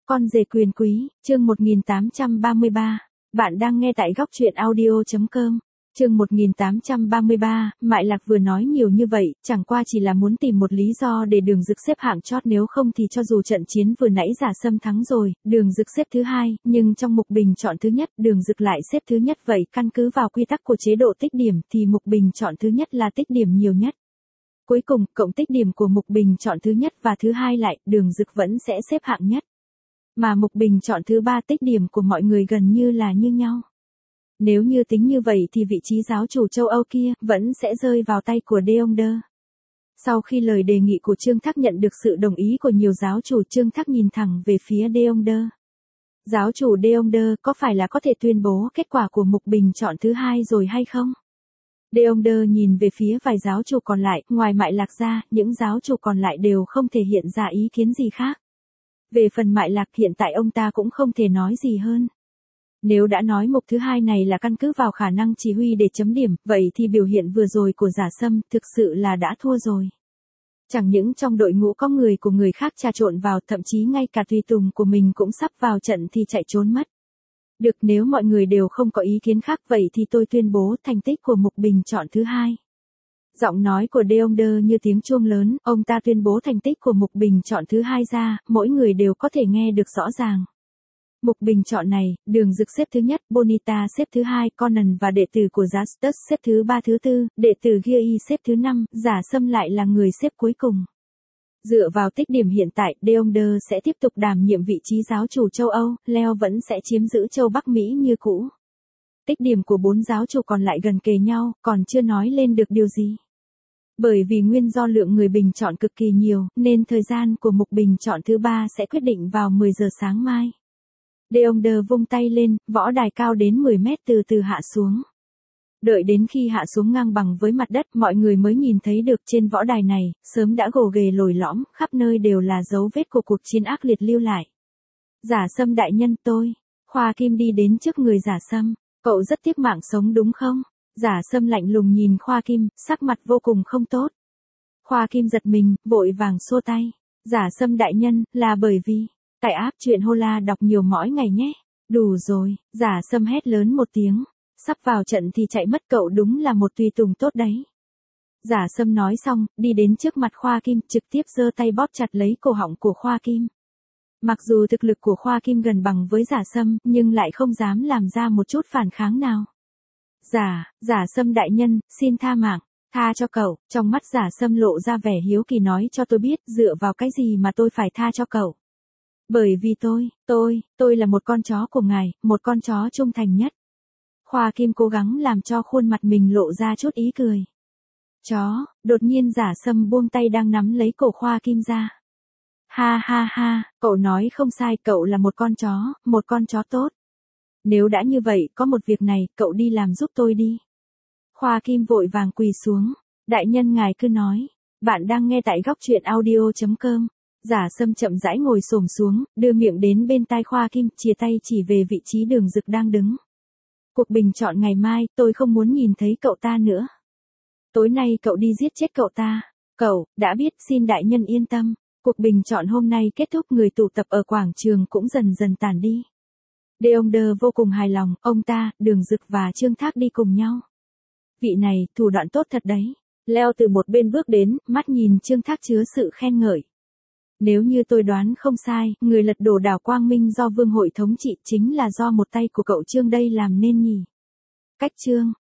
Con rể quyền quý, chương 1833. Bạn đang nghe tại góc truyện audio.com. Chương 1833, Mại Lạc vừa nói nhiều như vậy, chẳng qua chỉ là muốn tìm một lý do để Đường Dực xếp hạng chót, nếu không thì cho dù trận chiến vừa nãy Giả Sâm thắng rồi, Đường Dực xếp thứ hai, nhưng trong mục bình chọn thứ nhất, Đường Dực lại xếp thứ nhất, vậy căn cứ vào quy tắc của chế độ tích điểm thì mục bình chọn thứ nhất là tích điểm nhiều nhất. Cuối cùng, cộng tích điểm của mục bình chọn thứ nhất và thứ hai lại, Đường Dực vẫn sẽ xếp hạng nhất. Mà mục bình chọn thứ ba, tích điểm của mọi người gần như là như nhau. Nếu như tính như vậy thì vị trí giáo chủ châu Âu kia vẫn sẽ rơi vào tay của Deongder. Sau khi lời đề nghị của Trương Thác nhận được sự đồng ý của nhiều giáo chủ, Trương Thác nhìn thẳng về phía Deongder. Giáo chủ Deongder, có phải là có thể tuyên bố kết quả của mục bình chọn thứ hai rồi hay không? Deongder nhìn về phía vài giáo chủ còn lại, ngoài Mại Lạc ra, những giáo chủ còn lại đều không thể hiện ra ý kiến gì khác. Về phần Mại Lạc, hiện tại ông ta cũng không thể nói gì hơn. Nếu đã nói mục thứ hai này là căn cứ vào khả năng chỉ huy để chấm điểm, vậy thì biểu hiện vừa rồi của Giả Sâm thực sự là đã thua rồi. Chẳng những trong đội ngũ có người của người khác trà trộn vào, thậm chí ngay cả tùy tùng của mình cũng sắp vào trận thì chạy trốn mất. Được, nếu mọi người đều không có ý kiến khác, vậy thì tôi tuyên bố thành tích của mục bình chọn thứ hai. Giọng nói của Deongder như tiếng chuông lớn, ông ta tuyên bố thành tích của mục bình chọn thứ hai ra, mỗi người đều có thể nghe được rõ ràng. Mục bình chọn này, Đường Dực xếp thứ nhất, Bonita xếp thứ hai, Conan và đệ tử của Justus xếp thứ ba thứ tư, đệ tử Giai xếp thứ năm, Giả Sâm lại là người xếp cuối cùng. Dựa vào tích điểm hiện tại, Deongder sẽ tiếp tục đảm nhiệm vị trí giáo chủ châu Âu, Leo vẫn sẽ chiếm giữ châu Bắc Mỹ như cũ. Tích điểm của 4 giáo chủ còn lại gần kề nhau, còn chưa nói lên được điều gì. Bởi vì nguyên do lượng người bình chọn cực kỳ nhiều, nên thời gian của mục bình chọn thứ 3 sẽ quyết định vào 10 giờ sáng mai. Deongder vung tay lên, võ đài cao đến 10 mét từ từ hạ xuống. Đợi đến khi hạ xuống ngang bằng với mặt đất, mọi người mới nhìn thấy được trên võ đài này, sớm đã gồ ghề lồi lõm, khắp nơi đều là dấu vết của cuộc chiến ác liệt lưu lại. Giả Sâm đại nhân, tôi. Khoa Kim đi đến trước người Giả Sâm. Cậu rất tiếc mạng sống đúng không? Giả Sâm lạnh lùng nhìn Khoa Kim, sắc mặt vô cùng không tốt. Khoa Kim giật mình, vội vàng xua tay. Giả Sâm đại nhân, là bởi vì, tải app truyện Hola đọc nhiều mỗi ngày nhé. Đủ rồi, Giả Sâm hét lớn một tiếng. Sắp vào trận thì chạy mất, cậu đúng là một tùy tùng tốt đấy. Giả Sâm nói xong, đi đến trước mặt Khoa Kim, trực tiếp giơ tay bóp chặt lấy cổ họng của Khoa Kim. Mặc dù thực lực của Khoa Kim gần bằng với Giả Sâm, nhưng lại không dám làm ra một chút phản kháng nào. Giả Sâm đại nhân, xin tha mạng, tha cho cậu. Trong mắt Giả Sâm lộ ra vẻ hiếu kỳ, nói cho tôi biết, dựa vào cái gì mà tôi phải tha cho cậu. Bởi vì tôi là một con chó của ngài, một con chó trung thành nhất. Khoa Kim cố gắng làm cho khuôn mặt mình lộ ra chút ý cười. Chó, đột nhiên Giả Sâm buông tay đang nắm lấy cổ Khoa Kim ra. Ha ha ha, cậu nói không sai, cậu là một con chó tốt. Nếu đã như vậy, có một việc này, cậu đi làm giúp tôi đi. Khoa Kim vội vàng quỳ xuống. Đại nhân ngài cứ nói. Bạn đang nghe tại góc truyện audio.com. Giả Sâm chậm rãi ngồi xổm xuống, đưa miệng đến bên tai Khoa Kim, chìa tay chỉ về vị trí Đường Dực đang đứng. Cuộc bình chọn ngày mai, tôi không muốn nhìn thấy cậu ta nữa. Tối nay cậu đi giết chết cậu ta. Cậu, đã biết, xin đại nhân yên tâm. Cuộc bình chọn hôm nay kết thúc, người tụ tập ở quảng trường cũng dần dần tản đi. Deongder vô cùng hài lòng, ông ta, Đường Dực và Trương Thác đi cùng nhau. Vị này, thủ đoạn tốt thật đấy. Leo từ một bên bước đến, mắt nhìn Trương Thác chứa sự khen ngợi. Nếu như tôi đoán không sai, người lật đổ đảo Quang Minh do Vương hội thống trị chính là do một tay của cậu Trương đây làm nên nhỉ. Cách Trương,